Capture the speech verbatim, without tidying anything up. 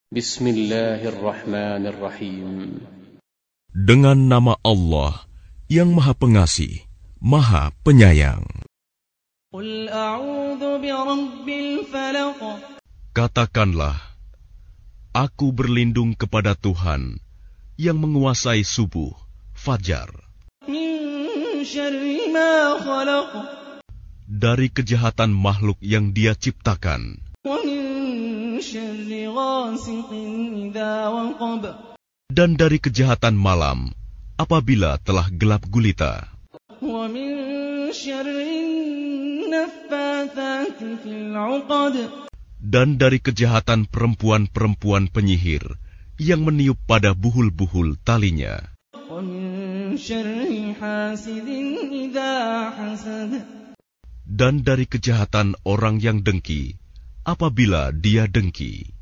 Bismillahirrahmanirrahim. Dengan nama Allah yang Maha Pengasih, Maha Penyayang. Qul a'udzu birabbil falaq. Katakanlah, aku berlindung kepada Tuhan yang menguasai subuh, fajar. Min syarri ma khalaq. Dari kejahatan makhluk yang Dia ciptakan. Wa min syarri ghasiqin idza waqab. Dan dari kejahatan malam apabila telah gelap gulita. Wa min syarri naffatsati fil 'uqad. Dan dari kejahatan perempuan-perempuan penyihir yang meniup pada buhul-buhul talinya. Wa min syarri hasidin idza hasad. Dan dari kejahatan orang yang dengki apabila dia dengki.